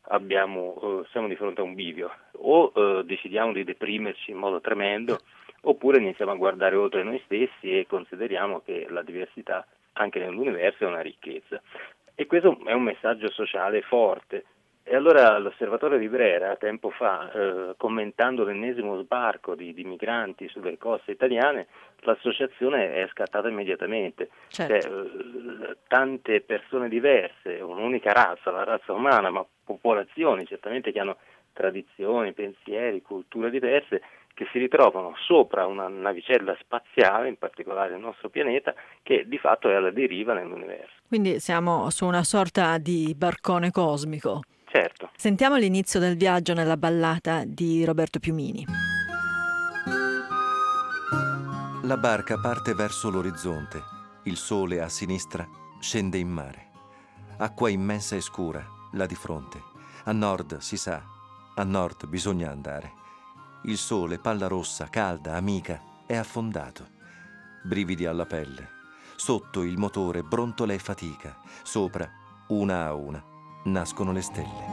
abbiamo, eh, siamo di fronte a un bivio, o eh, decidiamo di deprimerci in modo tremendo, oppure iniziamo a guardare oltre noi stessi e consideriamo che la diversità anche nell'universo è una ricchezza. E questo è un messaggio sociale forte. E allora l'Osservatorio di Brera, tempo fa, eh, commentando l'ennesimo sbarco di, di migranti sulle coste italiane, l'associazione è scattata immediatamente. Certo. Cioè, eh, tante persone diverse, un'unica razza, la razza umana, ma popolazioni certamente che hanno tradizioni, pensieri, culture diverse, che si ritrovano sopra una navicella spaziale, in particolare il nostro pianeta, che di fatto è alla deriva nell'universo. Quindi siamo su una sorta di barcone cosmico. Certo. Sentiamo l'inizio del viaggio nella ballata di Roberto Piumini. La barca parte verso l'orizzonte. Il sole a sinistra scende in mare. Acqua immensa e scura, là di fronte. A nord, si sa, a nord bisogna andare. Il sole, palla rossa, calda, amica, è affondato. Brividi alla pelle. Sotto il motore brontola e fatica. Sopra, una a una, nascono le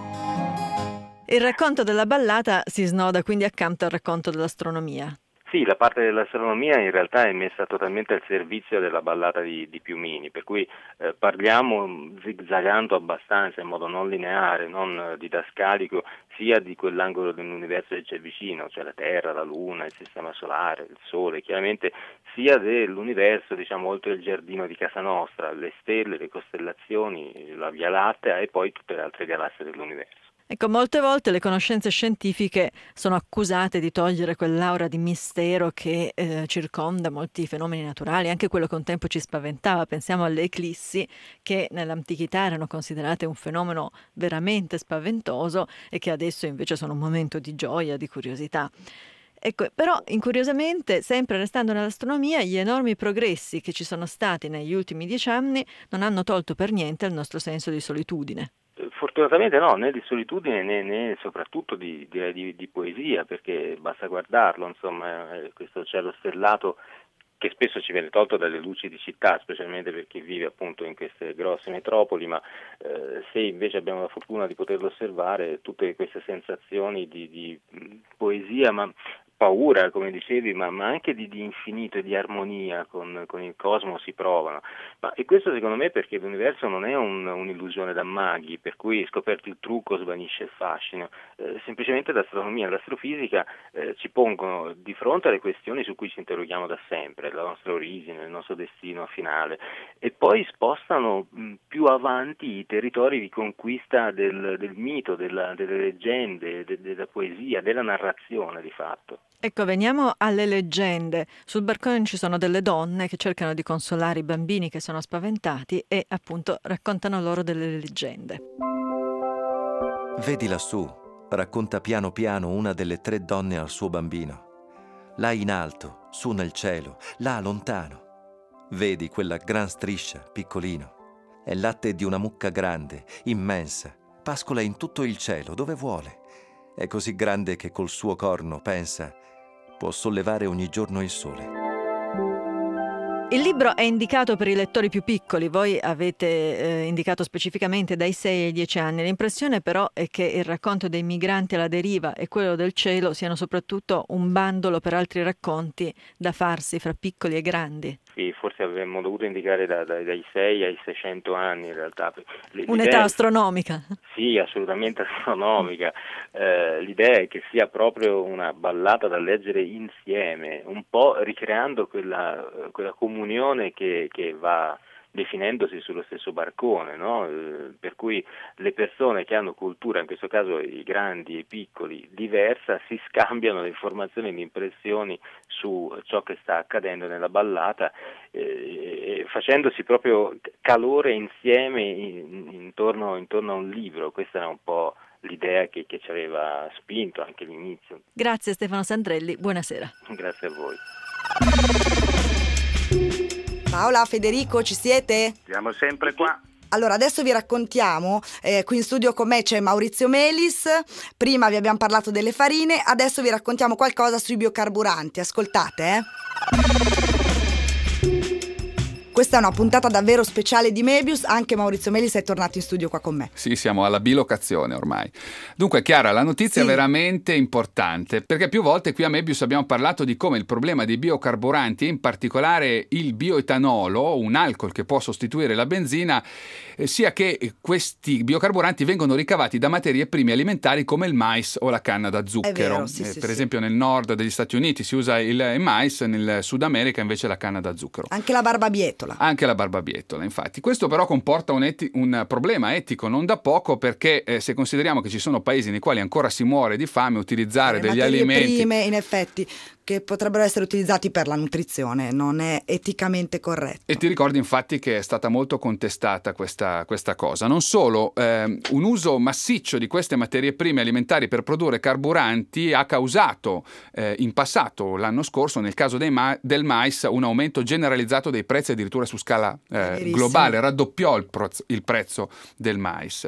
stelle. Il racconto della ballata si snoda quindi accanto al racconto dell'astronomia. Sì, la parte dell'astronomia in realtà è messa totalmente al servizio della ballata di, di Piumini, per cui eh, parliamo zigzagando abbastanza in modo non lineare, non didascalico, sia di quell'angolo dell'universo che c'è vicino, cioè la Terra, la Luna, il Sistema Solare, il Sole, chiaramente, sia dell'universo, diciamo, oltre il giardino di casa nostra, le stelle, le costellazioni, la Via Lattea e poi tutte le altre galassie dell'universo. Ecco, molte volte le conoscenze scientifiche sono accusate di togliere quell'aura di mistero che eh, circonda molti fenomeni naturali, anche quello che un tempo ci spaventava. Pensiamo alle eclissi, che nell'antichità erano considerate un fenomeno veramente spaventoso e che adesso invece sono un momento di gioia, di curiosità. Ecco, però incuriosamente, sempre restando nell'astronomia, gli enormi progressi che ci sono stati negli ultimi dieci anni non hanno tolto per niente il nostro senso di solitudine. Fortunatamente no, né di solitudine né, né soprattutto di, di, di, di poesia, perché basta guardarlo, insomma, questo cielo stellato che spesso ci viene tolto dalle luci di città, specialmente per chi vive appunto in queste grosse metropoli, ma eh, se invece abbiamo la fortuna di poterlo osservare, tutte queste sensazioni di, di poesia, ma paura, come dicevi, ma, ma anche di, di infinito e di armonia con, con il cosmo si provano. Ma, e questo secondo me perché l'universo non è un, un'illusione da maghi, per cui scoperto il trucco svanisce il fascino. Eh, semplicemente l'astronomia e l'astrofisica eh, ci pongono di fronte alle questioni su cui ci interroghiamo da sempre, la nostra origine, il nostro destino finale, e poi spostano mh, più avanti i territori di conquista del, del mito, della, delle leggende, de, della poesia, della narrazione di fatto. Ecco, veniamo alle leggende. Sul barcone ci sono delle donne che cercano di consolare i bambini che sono spaventati e appunto raccontano loro delle leggende. Vedi lassù, racconta piano piano una delle tre donne al suo bambino. Là in alto, su nel cielo, là lontano. Vedi quella gran striscia, piccolino. È il latte di una mucca grande, immensa. Pascola in tutto il cielo, dove vuole. È così grande che col suo corno, pensa, può sollevare ogni giorno il sole. Il libro è indicato per i lettori più piccoli, voi avete eh, indicato specificamente dai sei ai dieci anni. L'impressione però è che il racconto dei migranti alla deriva e quello del cielo siano soprattutto un bandolo per altri racconti da farsi fra piccoli e grandi. Sì, forse avremmo dovuto indicare da, da, dai sei ai seicento anni in realtà. L'idea Un'età astronomica. Sì, assolutamente astronomica. Eh, l'idea è che sia proprio una ballata da leggere insieme, un po' ricreando quella, quella comunione che, che va definendosi sullo stesso barcone, no? Eh, per cui le persone che hanno cultura, in questo caso i grandi e i piccoli, diversa, si scambiano le informazioni e le impressioni su ciò che sta accadendo nella ballata, eh, facendosi proprio calore insieme in, intorno, intorno a un libro. Questa era un po' l'idea che, che ci aveva spinto anche all'inizio. Grazie Stefano Sandrelli, buonasera. Grazie a voi. Paola, Federico, ci siete? Siamo sempre qua. Allora, adesso vi raccontiamo, eh, qui in studio con me c'è Maurizio Melis, prima vi abbiamo parlato delle farine, adesso vi raccontiamo qualcosa sui biocarburanti, ascoltate, eh. Questa è una puntata davvero speciale di Mebius, anche Maurizio Melis è tornato in studio qua con me. Sì, siamo alla bilocazione ormai. Dunque, Chiara, la notizia sì. è veramente importante, perché più volte qui a Mebius abbiamo parlato di come il problema dei biocarburanti, e in particolare il bioetanolo, un alcol che può sostituire la benzina, eh, sia che questi biocarburanti vengono ricavati da materie prime alimentari come il mais o la canna da zucchero. È vero, sì, eh, sì, per sì. esempio nel nord degli Stati Uniti si usa il mais, nel Sud America invece la canna da zucchero. Anche la barbabietola. Anche la barbabietola, infatti. Questo però comporta un, eti- un problema etico non da poco, perché eh, se consideriamo che ci sono paesi nei quali ancora si muore di fame, utilizzare Le degli materie alimenti prime, in effetti, che potrebbero essere utilizzati per la nutrizione, non è eticamente corretto. E ti ricordi infatti che è stata molto contestata questa, questa cosa. Non solo, ehm, un uso massiccio di queste materie prime alimentari per produrre carburanti ha causato eh, in passato, l'anno scorso, nel caso dei ma- del mais, un aumento generalizzato dei prezzi addirittura su scala eh, globale, raddoppiò il, pro- il prezzo del mais.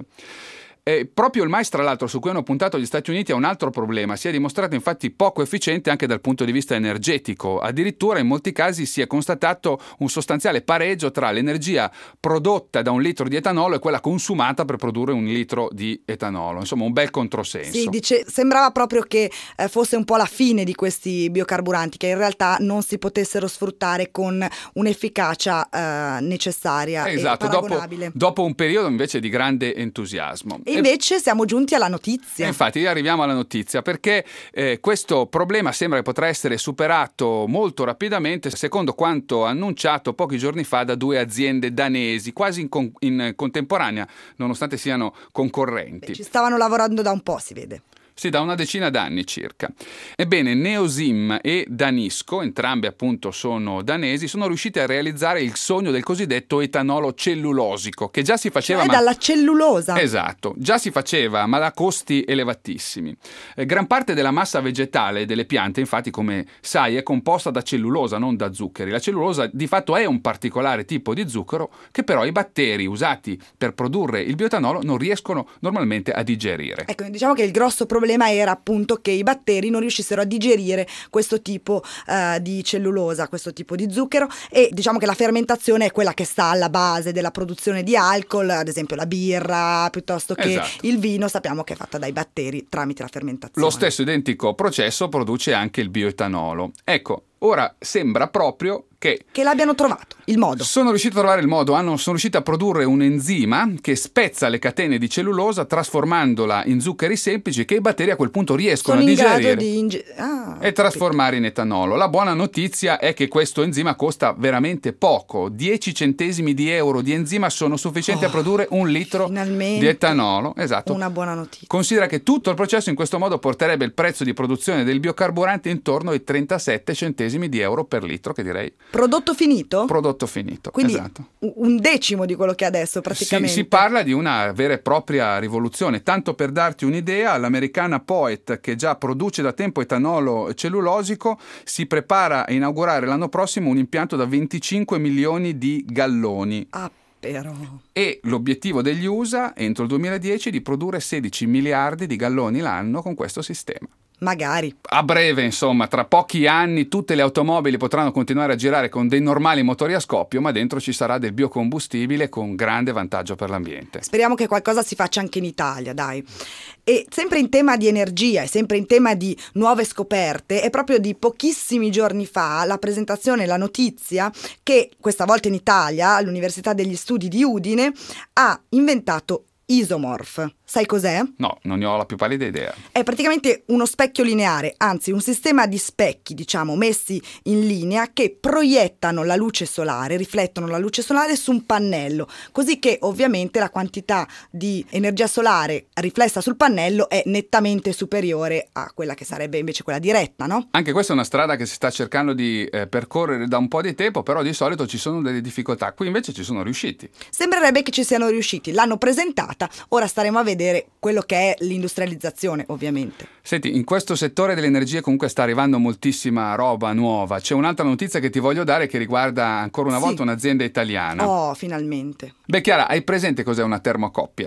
E proprio il mais, tra l'altro, su cui hanno puntato gli Stati Uniti, ha un altro problema. Si è dimostrato infatti poco efficiente anche dal punto di vista energetico. Addirittura in molti casi si è constatato un sostanziale pareggio tra l'energia prodotta da un litro di etanolo e quella consumata per produrre un litro di etanolo. Insomma, un bel controsenso. Sì, dice, sembrava proprio che eh, fosse un po' la fine di questi biocarburanti, che in realtà non si potessero sfruttare con un'efficacia eh, necessaria esatto, e paragonabile. Dopo, dopo un periodo invece di grande entusiasmo. E invece siamo giunti alla notizia. E infatti arriviamo alla notizia, perché eh, questo problema sembra che potrà essere superato molto rapidamente, secondo quanto annunciato pochi giorni fa da due aziende danesi, quasi in, con- in contemporanea, nonostante siano concorrenti. Beh, ci stavano lavorando da un po', si vede. Sì, da una decina d'anni circa. Ebbene, Neosim e Danisco, entrambe appunto sono danesi, sono riusciti a realizzare il sogno del cosiddetto etanolo cellulosico, che già si faceva... Cioè ma... dalla cellulosa. Esatto, già si faceva, ma da costi elevatissimi. Eh, gran parte della massa vegetale delle piante, infatti, come sai, è composta da cellulosa, non da zuccheri. La cellulosa di fatto è un particolare tipo di zucchero che però i batteri usati per produrre il bioetanolo non riescono normalmente a digerire. Ecco, diciamo che il grosso problema Il problema era appunto che i batteri non riuscissero a digerire questo tipo uh, di cellulosa, questo tipo di zucchero, e diciamo che la fermentazione è quella che sta alla base della produzione di alcol, ad esempio la birra piuttosto che esatto. il vino, sappiamo che è fatta dai batteri tramite la fermentazione. Lo stesso identico processo produce anche il bioetanolo. Ecco, ora sembra proprio che... Che l'abbiano trovato, il modo. Sono riusciti a trovare il modo, hanno, sono riusciti a produrre un enzima che spezza le catene di cellulosa trasformandola in zuccheri semplici che i batteri a quel punto riescono sono a digerire in grado di inge- ah, e trasformare in etanolo. La buona notizia è che questo enzima costa veramente poco. dieci centesimi di euro di enzima sono sufficienti oh, a produrre un litro di etanolo. Esatto. Una buona notizia. Considera che tutto il processo in questo modo porterebbe il prezzo di produzione del biocarburante intorno ai trentasette centesimi di euro per litro, che direi... Prodotto finito? Prodotto finito, quindi esatto. Un decimo di quello che è adesso praticamente. Si, si parla di una vera e propria rivoluzione. Tanto per darti un'idea, l'americana Poet, che già produce da tempo etanolo cellulosico, si prepara a inaugurare l'anno prossimo un impianto da venticinque milioni di galloni. Ah, però... E l'obiettivo degli U S A entro il duemiladieci è di produrre sedici miliardi di galloni l'anno con questo sistema. Magari. A breve, insomma, tra pochi anni tutte le automobili potranno continuare a girare con dei normali motori a scoppio, ma dentro ci sarà del biocombustibile con grande vantaggio per l'ambiente. Speriamo che qualcosa si faccia anche in Italia, dai. E sempre in tema di energia e sempre in tema di nuove scoperte, è proprio di pochissimi giorni fa la presentazione, la notizia che questa volta in Italia all'Università degli Studi di Udine ha inventato Isomorph. Sai cos'è? No, non ne ho la più pallida idea. È praticamente uno specchio lineare, anzi un sistema di specchi, diciamo, messi in linea che proiettano la luce solare, riflettono la luce solare su un pannello, così che ovviamente la quantità di energia solare riflessa sul pannello è nettamente superiore a quella che sarebbe invece quella diretta, no? Anche questa è una strada che si sta cercando di eh, percorrere da un po' di tempo, però di solito ci sono delle difficoltà. Qui invece ci sono riusciti. Sembrerebbe che ci siano riusciti, l'hanno presentata, ora staremo a vedere quello che è l'industrializzazione, ovviamente. Senti, in questo settore delle energie comunque sta arrivando moltissima roba nuova. C'è un'altra notizia che ti voglio dare che riguarda ancora una sì. volta un'azienda italiana. Oh, finalmente. Beh, Chiara, hai presente cos'è una termocoppia?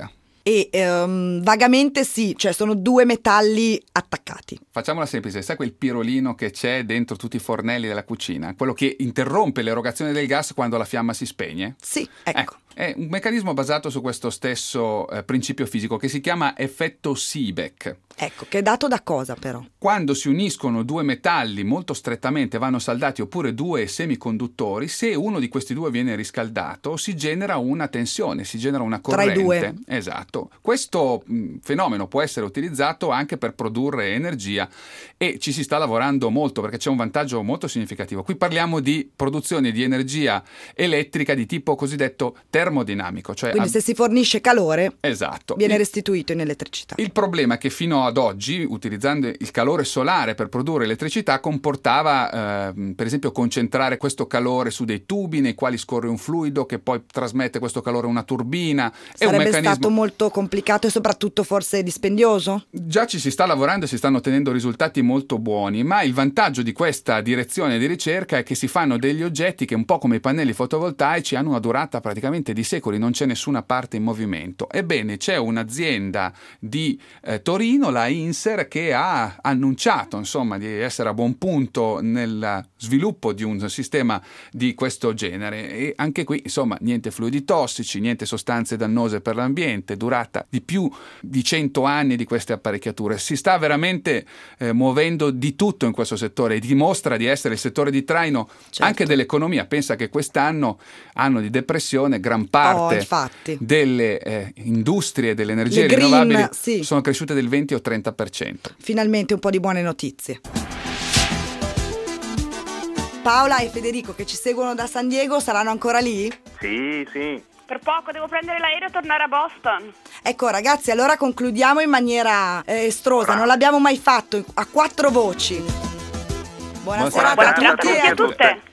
e ehm, vagamente sì, cioè sono due metalli attaccati. Facciamola semplice, sai quel pirolino che c'è dentro tutti i fornelli della cucina? Quello che interrompe l'erogazione del gas quando la fiamma si spegne? Sì, ecco. ecco. È un meccanismo basato su questo stesso eh, principio fisico che si chiama effetto Seebeck. Ecco, che è dato da cosa però? Quando si uniscono due metalli molto strettamente, vanno saldati, oppure due semiconduttori, se uno di questi due viene riscaldato si genera una tensione, si genera una corrente. Tra i due. Esatto. Questo mh, fenomeno può essere utilizzato anche per produrre energia e ci si sta lavorando molto perché c'è un vantaggio molto significativo. Qui parliamo di produzione di energia elettrica di tipo cosiddetto termodinamico. Cioè Quindi ab- se si fornisce calore, esatto. viene il, restituito in elettricità. Il problema è che fino ad oggi, utilizzando il calore solare per produrre elettricità, comportava eh, per esempio concentrare questo calore su dei tubi nei quali scorre un fluido che poi trasmette questo calore a una turbina. È Sarebbe un meccanismo... stato molto complicato e soprattutto forse dispendioso? Già ci si sta lavorando e si stanno ottenendo risultati molto buoni, ma il vantaggio di questa direzione di ricerca è che si fanno degli oggetti che un po' come i pannelli fotovoltaici hanno una durata praticamente di secoli, non c'è nessuna parte in movimento. Ebbene, c'è un'azienda di eh, Torino, la Inser, che ha annunciato insomma di essere a buon punto nel sviluppo di un sistema di questo genere e anche qui insomma niente fluidi tossici, niente sostanze dannose per l'ambiente, durata di più di cento anni di queste apparecchiature. Si sta veramente eh, muovendo di tutto in questo settore e dimostra di essere il settore di traino certo. anche dell'economia. Pensa che quest'anno, anno di depressione, gran parte oh, delle eh, industrie delle energie Le rinnovabili green, sì. sono cresciute del venti o trenta per cento. Finalmente un po' di buone notizie. Paola e Federico che ci seguono da San Diego saranno ancora lì? Sì, sì. Per poco, devo prendere l'aereo e tornare a Boston. Ecco ragazzi, allora concludiamo in maniera eh, estrosa, non l'abbiamo mai fatto, a quattro voci. Buona, Buona serata, serata a tutti e a tutte.